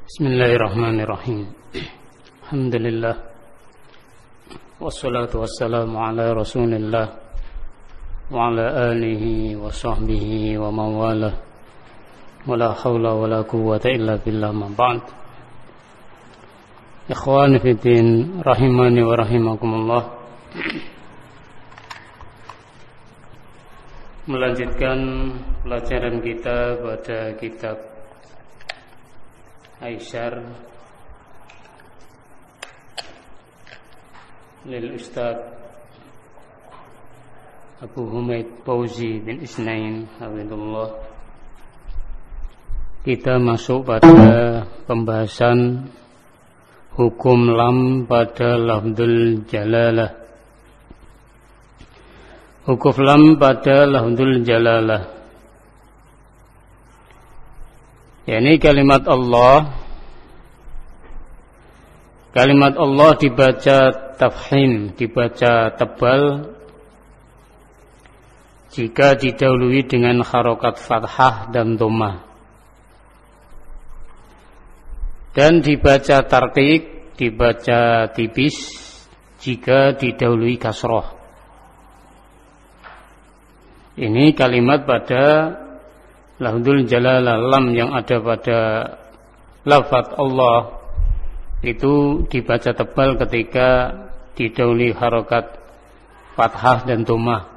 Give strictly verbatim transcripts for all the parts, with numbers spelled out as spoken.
Bismillahirrahmanirrahim. Alhamdulillah. Wassalatu wassalamu ala Rasulillah wa ala alihi wa sahbihi wa man walah. Wala haula wala quwwata illa billah, ma ba'd. Ikhwani fi din, rahimani wa rahimakumullah. Melanjutkan pelajaran kita pada kitab Aisyar lil Ustaz Abu Humaid Fauzi bin Isnain hafizahullah. Kita masuk pada pembahasan hukum lam pada lafdzul jalalah. Hukum lam pada lafdzul jalalah, yakni kalimat Allah. Kalimat Allah dibaca tafhim, dibaca tebal jika didahului dengan harokat fathah dan dhammah, dan dibaca tarqiq, dibaca tipis jika didahului kasroh. Ini kalimat pada lafdzul jalalah, lam yang ada pada lafaz Allah itu dibaca tebal ketika didahului harokat fathah dan dhammah,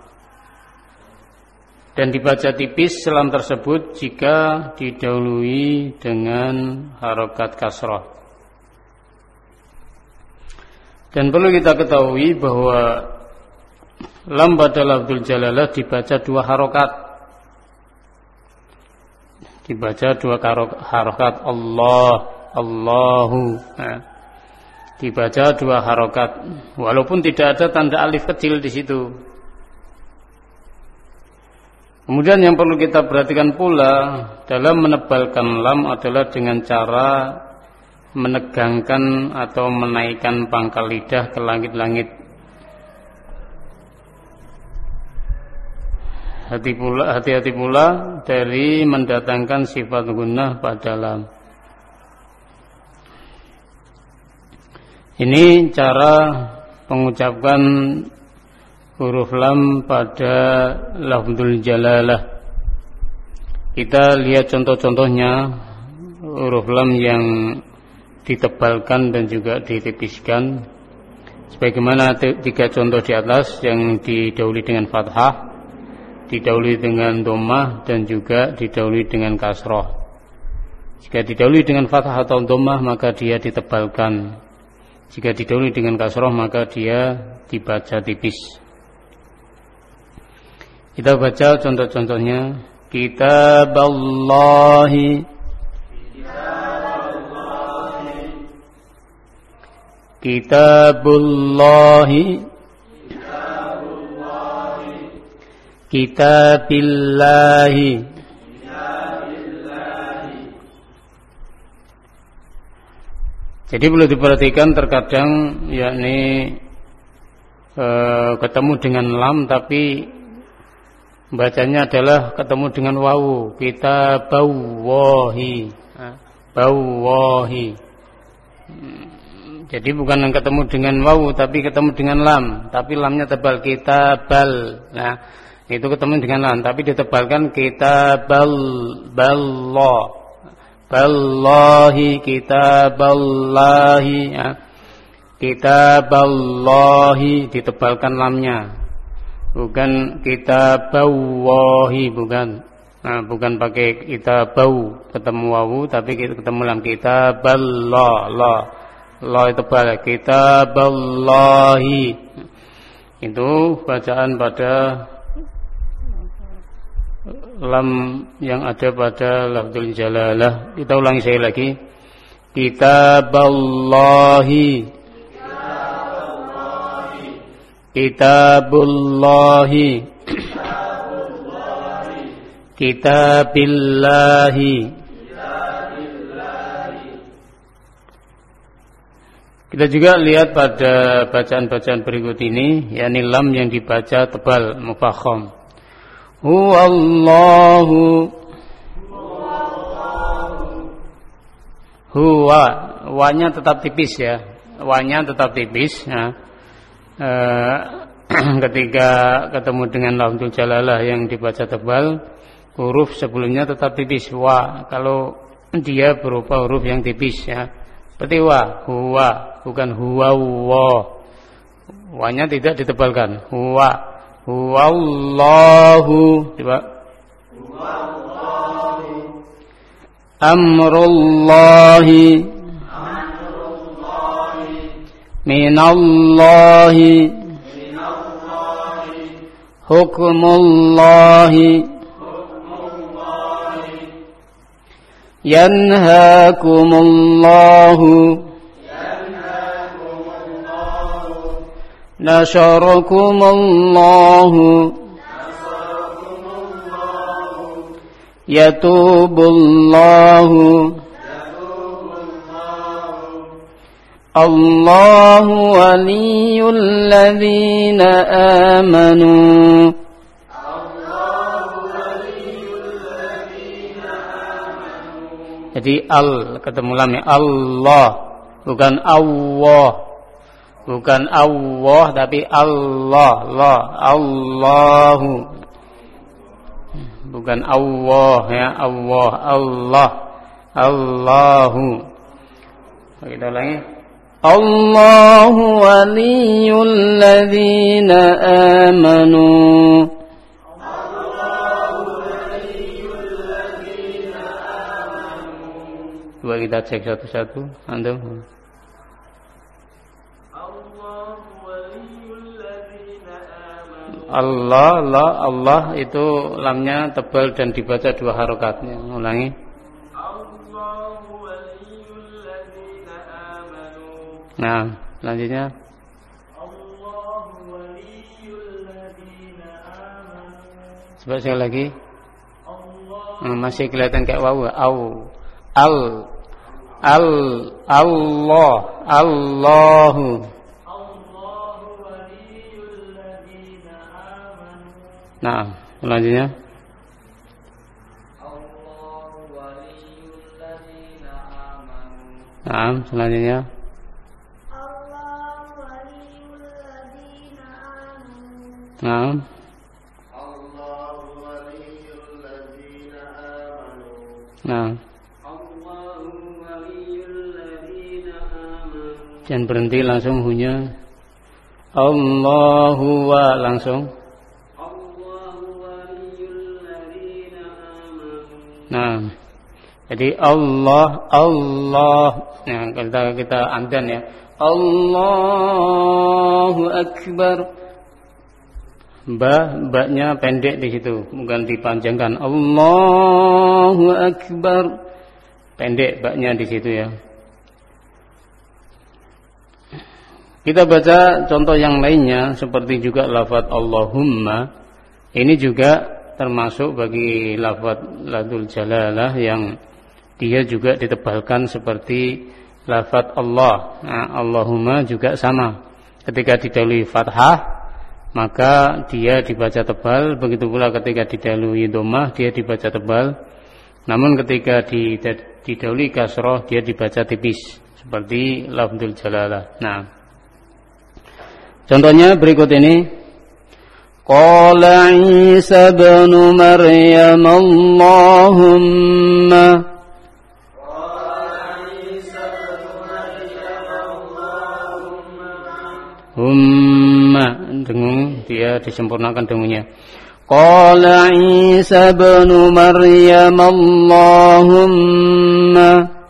dan dibaca tipis lam tersebut jika didahului dengan harokat kasrah. Dan perlu kita ketahui bahwa lam pada lafdzul jalalah dibaca dua harokat, dibaca dua harokat, Allah, Allahu, nah, dibaca dua harokat, walaupun tidak ada tanda alif kecil di situ. Kemudian yang perlu kita perhatikan pula dalam menebalkan lam adalah dengan cara menegangkan atau menaikkan pangkal lidah ke langit-langit. Hati pula, hati-hati pula dari mendatangkan sifat gunnah pada lam. Ini cara mengucapkan huruf lam pada lafdzul jalalah. Kita lihat contoh-contohnya huruf lam yang ditebalkan dan juga ditipiskan. Sebagaimana tiga contoh di atas yang didahului dengan fathah, didahului dengan dhammah, dan juga didahului dengan kasroh. Jika didahului dengan fathah atau dhammah maka dia ditebalkan. Jika didahului dengan kasroh maka dia dibaca tipis. Kita baca contoh-contohnya. Kitaballahi, Kitabullahi, Kitabillahi. Jadi perlu diperhatikan terkadang yakni e, ketemu dengan lam tapi bacanya adalah ketemu dengan wawu. Kitabawahi, bawahi. Jadi bukan yang ketemu dengan wawu tapi ketemu dengan lam, tapi lamnya tebal, kitabal. Nah, itu ketemu dengan lam tapi ditebalkan kitabal, ballah, ballahi, kitaballahi, ya. Kitaballahi ditebalkan lamnya, bukan kitabawahi, bukan. Nah, bukan pakai kitabau ketemu wawu tapi ketemu lam, kitaballah, la, la itu tebal, kitaballahi. Itu bacaan pada lam yang ada pada lafdzul jalalah. Kita ulangi sekali lagi. Kitaballahi, Kitabullahi, Kitabillahi. Kita juga lihat pada bacaan-bacaan berikut ini, yakni lam yang dibaca tebal, mufakham. Huwallahu, huwa, wanya tetap tipis ya, wanya tetap tipis ya. E, ketika ketemu dengan lafzul jalalah yang dibaca tebal, huruf sebelumnya tetap tipis wa, kalau dia berupa huruf yang tipis ya, seperti wa, huwa, bukan huwa wa, wanya tidak ditebalkan, huwa, huwallahu, coba huwallahu, amrullahi, amrullahi, minallahi, minallahi, hukmullahi, hukmullahi, yanhaakumullahu, yanhaakumullahu, nasarakumullahu, nasarakumullahu, yatubullahu, yatubullahu, Allahu waliyul ladzina amanu, Allahu waliyul ladzina amanu. Jadi al ketemu lamnya, Allah, bukan Allah, bukan Allah tapi Allah, Allah, Allahu, bukan Allah ya, Allah, Allah, Allahu. Kita ulangi. Allahu waliyul ladzina amanu, Allahu waliyul ladzina amanu. Coba kita cek satu-satu, antum. Allah, Allah, Allah itu lamnya tebal dan dibaca dua harokatnya. Ulangi. Allahu waliyul ladzina amanu. Nah, selanjutnya. Allahu waliyul ladzina amanu. Coba sekali lagi. Allah. Nah, masih kelihatan kayak wawu. Au. Al. Al. Allah. Allahu. Nah, selanjutnya. Allahu waliyul ladzina amanu. Nah, selanjutnya. Allahu waliyul ladzina amanu. Nah. Allahu waliyul ladzina amanu. Nah. Allahu waliyul ladzina amanu. Jangan berhenti, langsung hunya. Allahu wa langsung. Nah, jadi Allah, Allah. Nah, kita kita andan ya. Allahu Akbar. Ba, ba-nya pendek di situ, bukan dipanjangkan. Allahu Akbar. Pendek ba-nya di situ ya. Kita baca contoh yang lainnya seperti juga lafaz Allahumma. Ini juga termasuk bagi lafaz lafzul jalalah yang dia juga ditebalkan seperti lafaz Allah. Nah, Allahumma juga sama. Ketika didahului fathah, maka dia dibaca tebal. Begitu pula ketika didahului dhammah, dia dibaca tebal. Namun ketika didahului kasroh, dia dibaca tipis seperti lafzul jalalah. Nah, contohnya berikut ini. Qala Isa ibn Maryam Allahumma, Qala Isa ibn Maryam Allahumma, humma, dengung dia disempurnakan dengungnya. Qala Isa ibn Maryam Allahumma,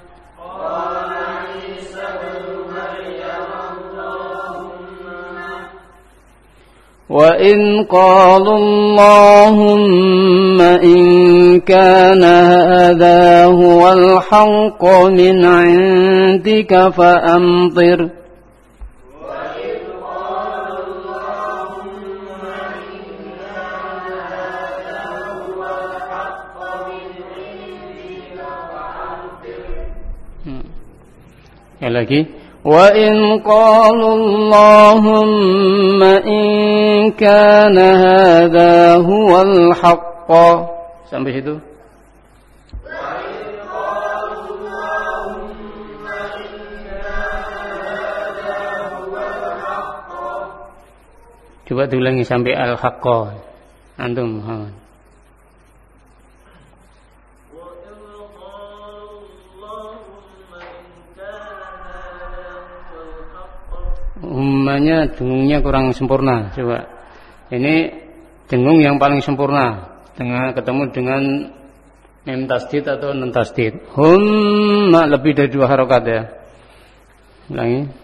وإن قالوا اللهم إن كان هذا هو الحق من عندك فأمطر. وإن قالوا اللهم إن كان هذا هو الحق من عندك فأمطر. Sekali lagi. وَإِنْ قَالُوا اللَّهُمَّ إِنْ كَانَ هَذَا هُوَ الْحَقَّ. Sampai situ. وَإِنْ قَالُوا اللَّهُمَّ Coba diulangi sampai al-haqqa. Antum Muhammad. Ummanya dengungnya kurang sempurna. Coba. Ini dengung yang paling sempurna. Dengan ketemu dengan mim tasdid atau nun tasdid. Humma lebih dari dua harokat ya. Ulangi.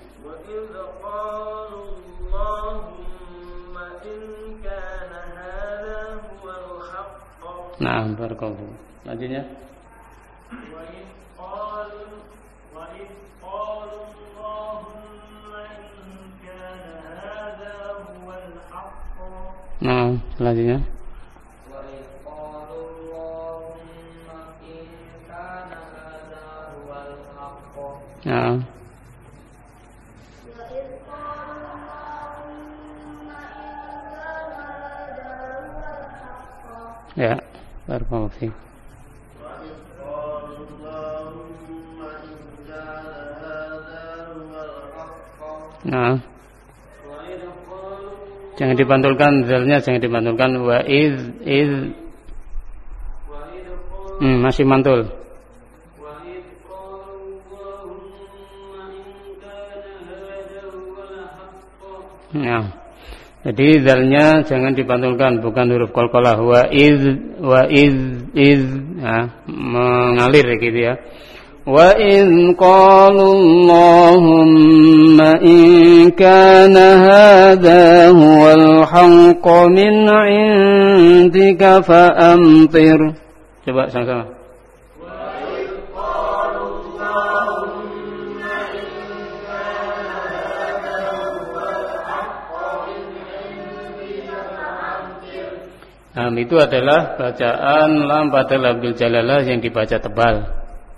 Nah, barakallahu. Selanjutnya. Nah, selanjutnya. Nah. Ya, barakallahu fiik. Nah. Jangan dipantulkan, zalnya jangan dipantulkan. Wa iz iz. Hmm, masih mantul. Nah. Jadi zalnya jangan dipantulkan, bukan huruf qalqalah. Wa iz wa iz iz, nah, mengalir gitu ya. Wa in qalu Allahumma in kana hadha huwal haqqu min 'indika fa amtir. Coba sama-sama. Nah, itu adalah bacaan lam pada lafzul jalalah yang dibaca tebal.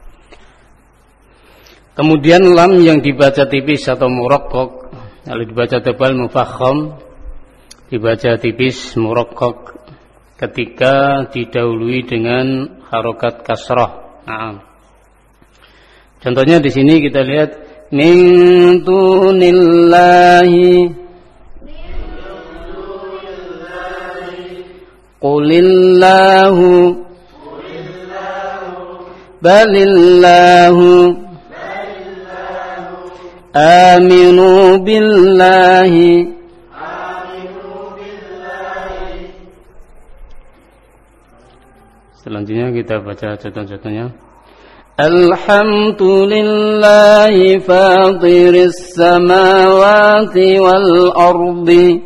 Kemudian lam yang dibaca tipis atau muraqqaq, kalau dibaca tebal mufakham, dibaca tipis muraqqaq ketika didahului dengan harokat kasrah. Nah, contohnya di sini kita lihat min dunillahi qulillahu balillahu aminu billahi selanjutnya kita baca contoh-contohnya. Alhamdulillahi fatiris samawati wal ardi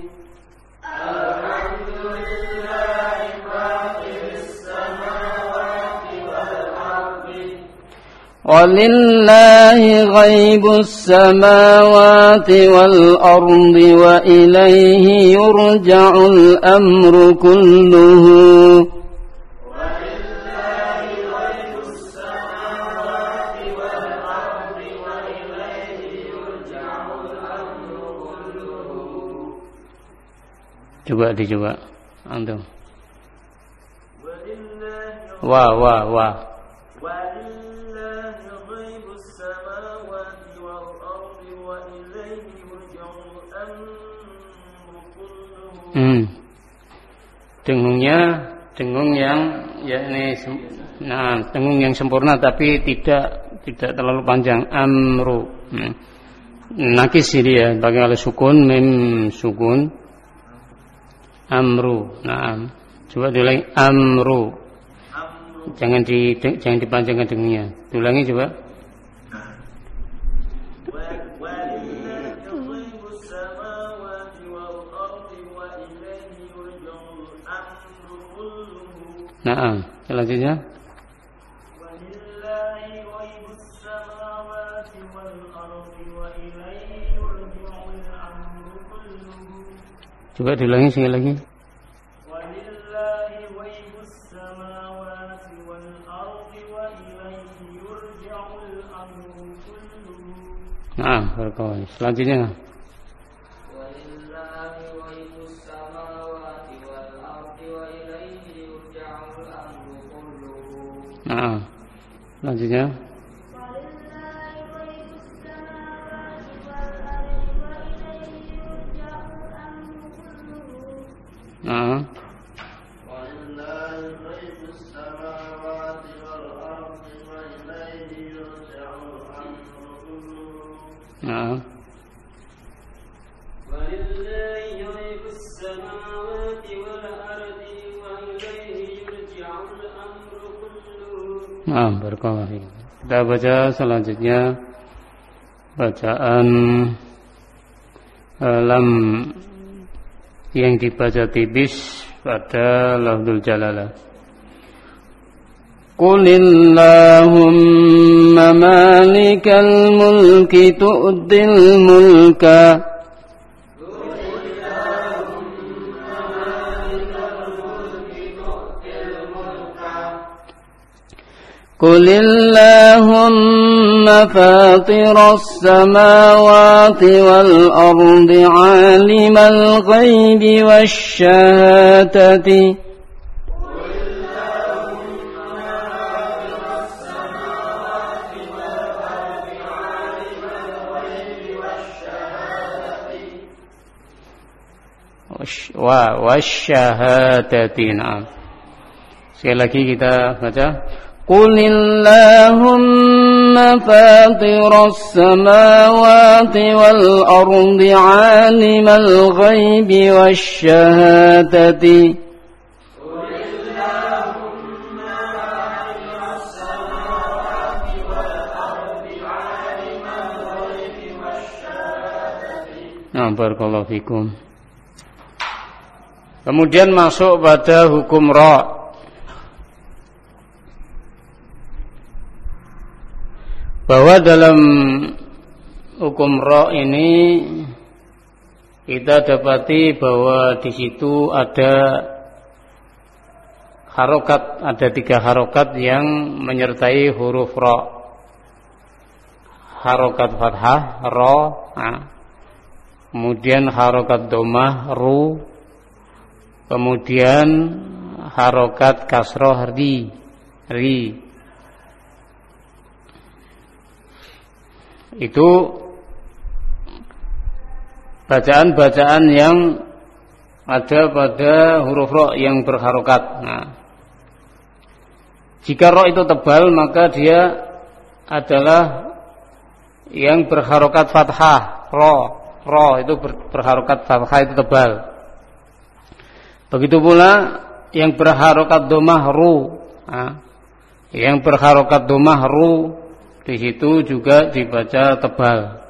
walillahi ghaibus samawati wal ardi wa ilaihi yurja'ul amru kulluhu. Walillahi ghaibus samawati wal ardi wa ilaihi yurja'ul amru kulluhu. Coba dicoba antum. Wa wa wa. Hmm. Dengungnya dengung yang ya ini nah dengung yang sempurna tapi tidak tidak terlalu panjang. Amru. Hmm. Nakis ini ya bagi oleh sukun mim sukun. Amru. Nah, coba diulangi amru. Jangan di jangan dipanjangkan dengungnya. Diulangi coba. Nah, selanjutnya. Coba diulangi sekali lagi. Nah, barakallahu. Selanjutnya. Nah, selanjutnya. Nah. Nah, barakallahu. Kita baca selanjutnya bacaan lam yang dibaca tipis pada lafzul jalalah. Qulillahumma malikal mulki tu'til mulka قل اللهم فاطر السماوات والأرض عالم الغيب والشهادة والشهادة. Nah, sekali lagi kita baca. قل اللهم فاطر السماوات والأرض عالم الغيب والشهادة Nah, barakallahu fikum. Kemudian masuk pada hukum ra. Bahwa dalam hukum ra ini kita dapati bahwa di situ ada harokat, ada tiga harokat yang menyertai huruf ra. Harokat fathah ra, nah. Kemudian harokat dhammah ru, kemudian harokat kasroh ri, ri. Itu bacaan-bacaan yang ada pada huruf ra yang berharokat. Nah, jika ra itu tebal maka dia adalah yang berharokat fathah. Ra, ra itu berharokat fathah, itu tebal. Begitu pula yang berharokat dhammah ru. Nah, yang berharokat dhammah ru di situ juga dibaca tebal.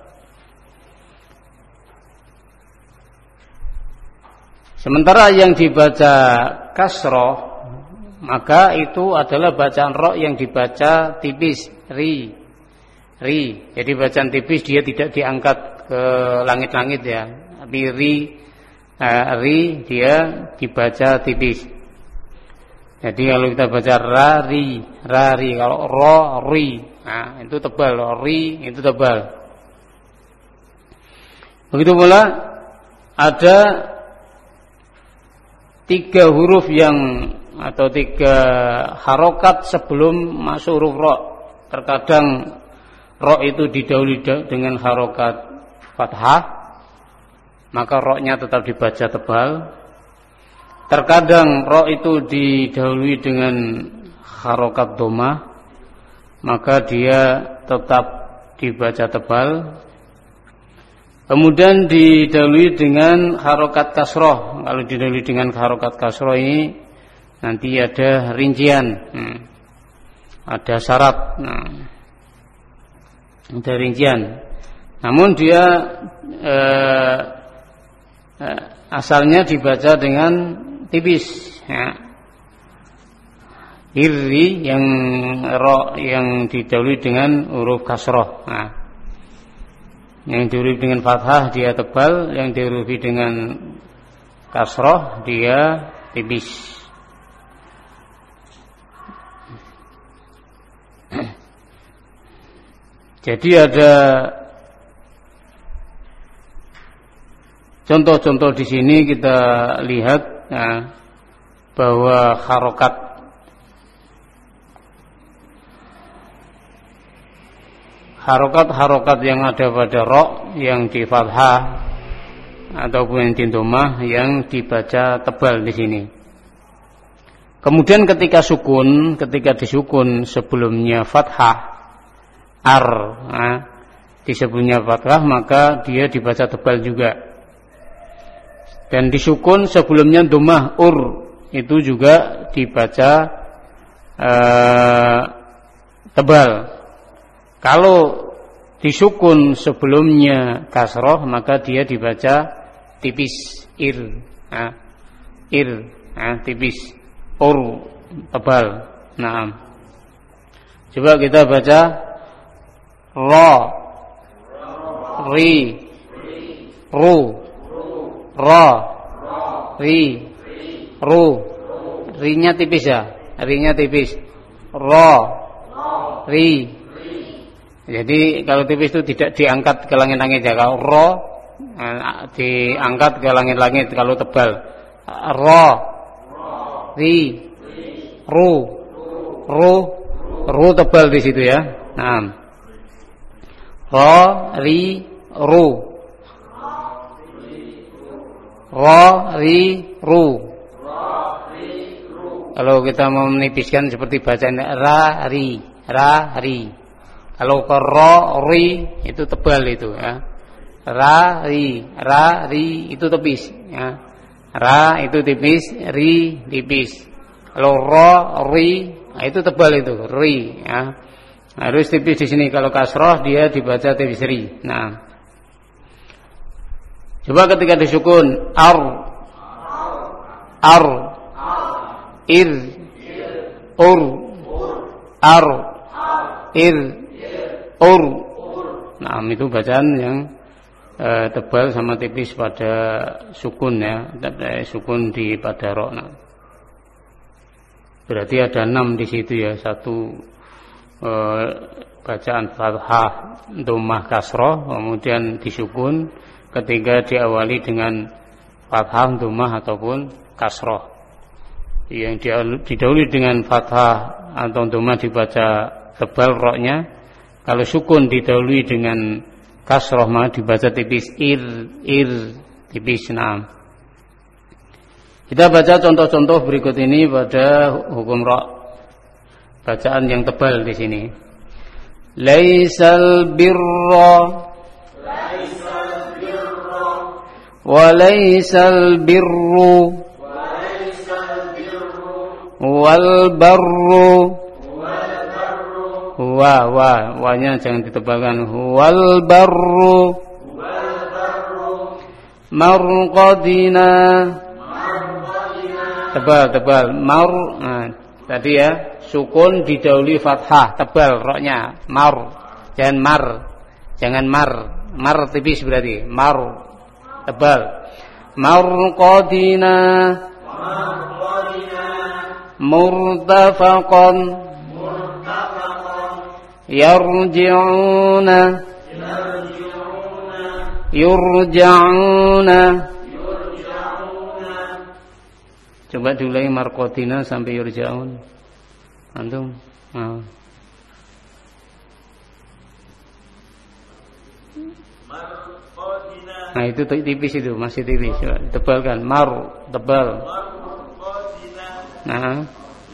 Sementara yang dibaca kasroh, maka itu adalah bacaan ra yang dibaca tipis, ri, ri. Jadi bacaan tipis dia tidak diangkat ke langit-langit ya, tapi ri, uh, ri dia dibaca tipis. Jadi kalau kita baca ra, ri, ra, ri, kalau ro, ri, nah itu tebal, ri itu tebal. Begitu pula ada tiga huruf yang atau tiga harokat sebelum masuk huruf ra. Terkadang ra itu didahului dengan harokat fathah, maka ra-nya tetap dibaca tebal. Terkadang ra itu didahului dengan harokat dhammah, maka dia tetap dibaca tebal. Kemudian didahului dengan harokat kasroh. Kalau didahului dengan harokat kasroh ini nanti ada rincian, hmm. ada syarat, nah, ada rincian. Namun dia eh, eh, asalnya dibaca dengan tipis, ya. Irri yang ro yang didahului dengan huruf kasroh. Nah, yang dihuruf dengan fathah dia tebal, yang dihuruf dengan kasroh dia tipis. Jadi ada contoh-contoh di sini kita lihat ya, bahwa harokat harokat-harokat yang ada pada ra yang di fathah ataupun yang di dhammah yang dibaca tebal di sini. Kemudian ketika sukun, ketika disukun sebelumnya fathah ar, nah, di sebelumnya fathah maka dia dibaca tebal juga. Dan disukun sebelumnya dhammah ur itu juga dibaca uh, tebal. Kalau disukun sebelumnya kasroh maka dia dibaca tipis ir, nah, ir, nah, tipis, ur tebal. Nah, coba kita baca ra, ri, ru, ra, ri, ru, ri-nya tipis ya, ri-nya tipis, ra, ri. Jadi kalau tipis itu tidak diangkat ke langit-langit ya. Kalau ra diangkat ke langit-langit. Kalau tebal ra, ri, ru, ru, ru tebal di situ ya. Nah, ra, ri, ru, ra, ri, ru. Kalau kita mau menipiskan seperti bacaan ra, ri, ra, ri. Kalau ke ra, ri itu tebal itu ya. Ra, ri, ra, ri itu tipis ya. Ra itu tipis, ri tipis. Kalau ra, ri itu tebal itu, ri ya. Harus tipis di sini. Kalau kasroh dia dibaca tipis ri. Nah, coba ketika disukun ar, ar, ir, ur, ar, ir, ur. Nah, itu bacaan yang e, tebal sama tipis pada sukun ya, sukun di pada ro. Nah, berarti ada enam di situ ya. Satu e, bacaan fathah, dhammah, kasroh, kemudian disukun. Ketiga diawali dengan fathah, dhammah ataupun kasroh. Yang didahului dengan fathah atau dhammah dibaca tebal roknya. Kalau sukun didahului dengan kasroh maka dibaca tipis ir, ir tipis. Nah, kita baca contoh-contoh berikut ini pada hukum rok. Bacaan yang tebal di sini. Laisal birra, laisal birra, wa laisal birru, wa laisal birru, wal barru. Wa, wa, wanya jangan ditebalkan. Wal barru, wal barru, marqadina, marqadina. Tebal, tebal. Mar, nah, tadi ya, sukun didahului fathah, tebal roknya. Mar, jangan mar, jangan mar, mar tipis berarti. Mar, tebal. Marqadina, marqadina, murtafaqan, yarji'una, yurja'una. Coba diulangi marqatina sampai yurja'un. Antum? Nah. Nah, itu tipis itu, masih tipis. Coba tebalkan. Mar, tebal. Nah.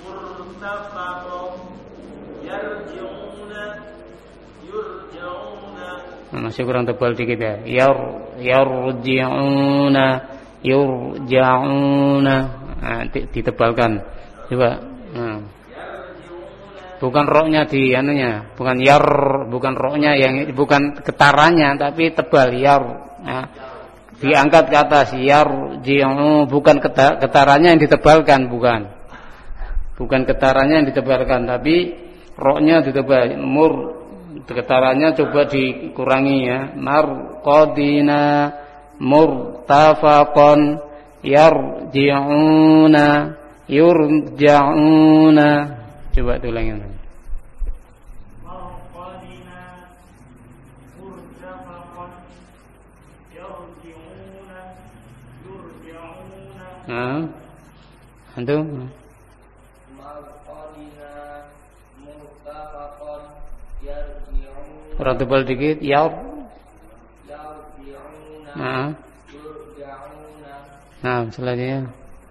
Nah, masih kurang tebal dikit ya. Yar, yarji'una, yurja'una. Nah, ditebalkan. Coba. Nah. Bukan roknya di anunya, bukan yar, bukan roknya yang bukan getarannya, tapi tebal yar. Nah, diangkat ke atas yarji'u, bukan getarannya yang ditebalkan, bukan. Bukan getarannya yang ditebalkan, tapi roknya ditebal. Mur, getarannya coba dikurangi ya. Marqadina, murtafaqan, yarji'una, yurja'una. Coba tulangin. Marqadina, murtafaqan, yarji'una, yurja'una. Nah, antum. Marqadina, murtafaqan, yarji'una. Kurang tebal dikit. Yar, yarji'una. Nah, yurja'una. Nah, selanjutnya.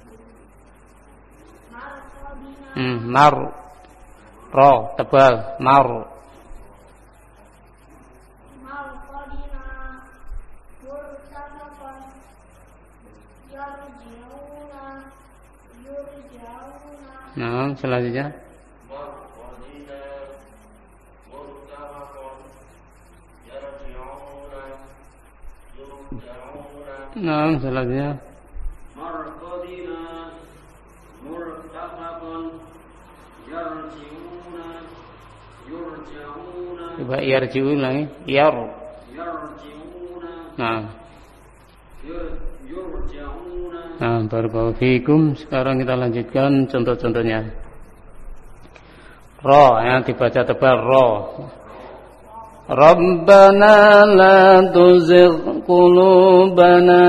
Hmm, mar, ro, tebal, mar. Nah, selanjutnya. Nah, selanjutnya. Coba yarji'un lagi. Yar. Nah. Nah, barakallahu fikum. Sekarang kita lanjutkan contoh-contohnya. Ra, yang dibaca tebal ra. Rabbana la tuzigh qulubana.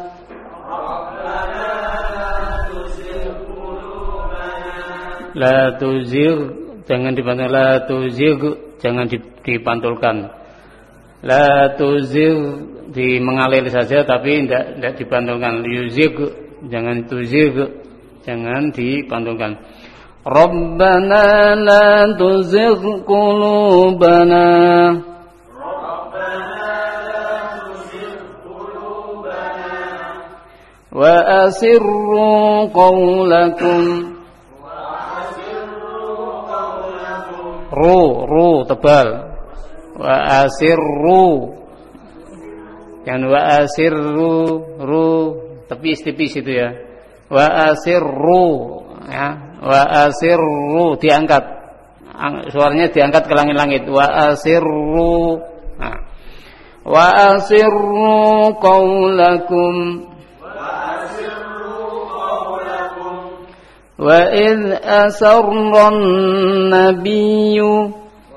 La tuzigh, jangan dipantulkan. La tuzigh, jangan dipantulkan. La tuzigh di mengalir saja tapi tidak tidak dipantulkan. Yuzigh, jangan tuzigh, jangan dipantulkan. Rabbana la tuzigh qulubana. Rabbana la tuzigh qulubana. Wa asirru qawlakum. Wa asirru qawlakum. Ru, ru tebal. Wa asirru. Yang wa asirru, ru tipis-tipis itu ya. Wa asirru, ya. Wa asirru diangkat. Suaranya diangkat ke langit-langit. Wa asirru. Nah. Wa asirru qaulakum. Wa asirru qaulakum. Wa idh asarran nabiyyu.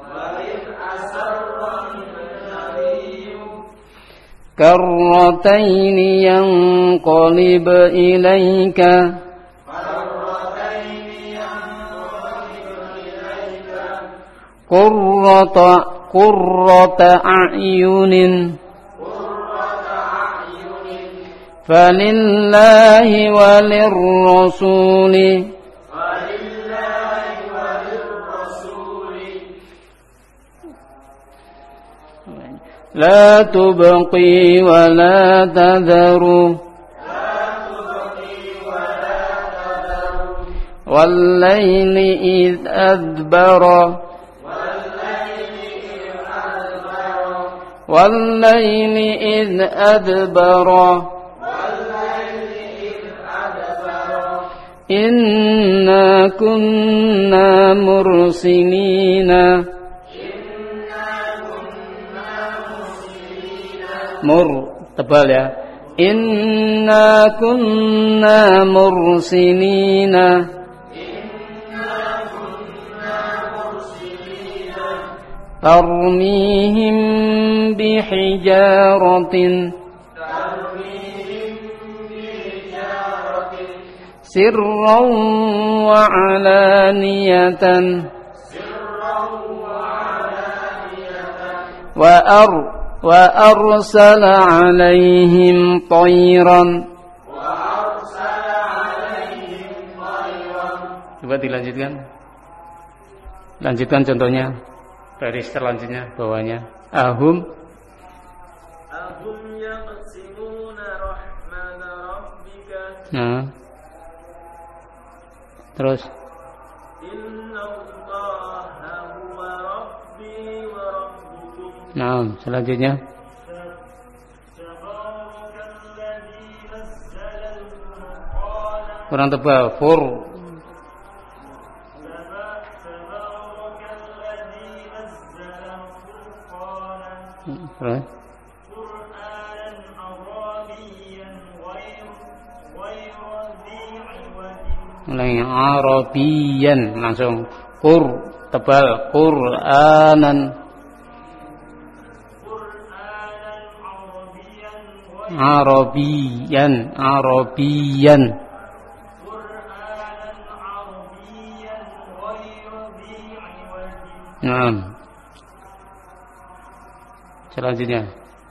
كرتين ينقلب إليك قرة قرة أعين فلله وللرسول لا تبقي ولا تذر والليل إذ أدبر والليل إذ أدبر إنا كنا مرسلين mur tebal ya. Inna kunna mursilina. Inna kunna mursilina. Tarmihim bihijaratin. Tarmihim bihijaratin. Sirran wa alaniyatan. Sirran wa alaniyatan. Wa ar وأرسل عليهم طيرا وأرسل عليهم طيرا. Coba dilanjutkan. Lanjutkan contohnya dari selanjutnya bawahnya. Ahum Ahum yaqsimuna rahmana rabbika. Nah. Terus nah, selanjutnya kurang tebal. Fur Terus mulai Arabiyan langsung Qur tebal Qur'anan Arabiyan Arabiyan Naam. Selanjutnya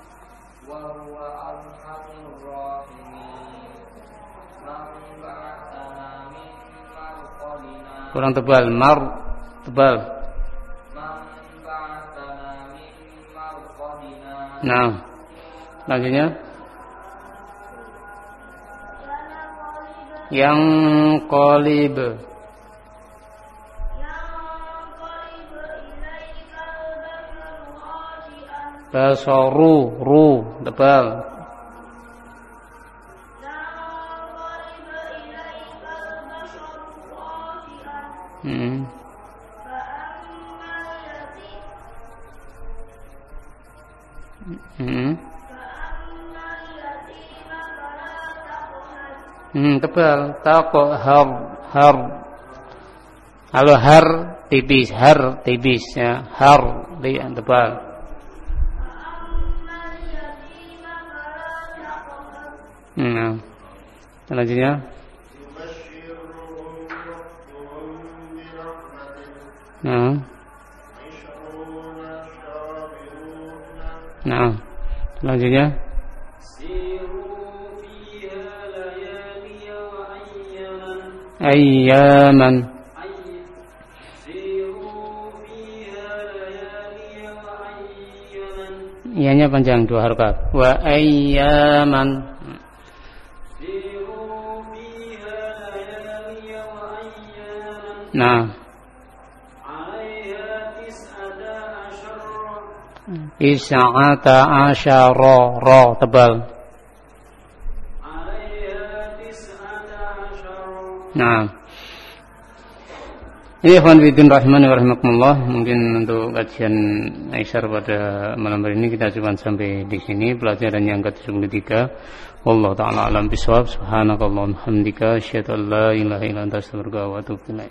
kurang tebal. Mar tebal. Nah, selanjutnya yang qalib. Basaru, ru, tebal. Hmm. Hmm. Hmm, tebal. Taqo har har. Kalau har tipis, har tipis ya, har dia tebal. Nah, selanjutnya. Nah, nah, selanjutnya. Ayyaman. Ianya panjang dua harokat. Wa ayyaman. Nah, Is'ata asyara, ra tebal. Nah, ini ikhwan fillah rahimani wa rahimakumullah. Mungkin untuk kajian Aisyar pada malam hari ini kita cuma sampai di sini pelajaran yang ke tujuh puluh tiga. Wallahu ta'ala alam bisawab. Subhanakallahumma hamdika asyhadu an la ilaha illa anta astaghfiruka wa atubu ilaik.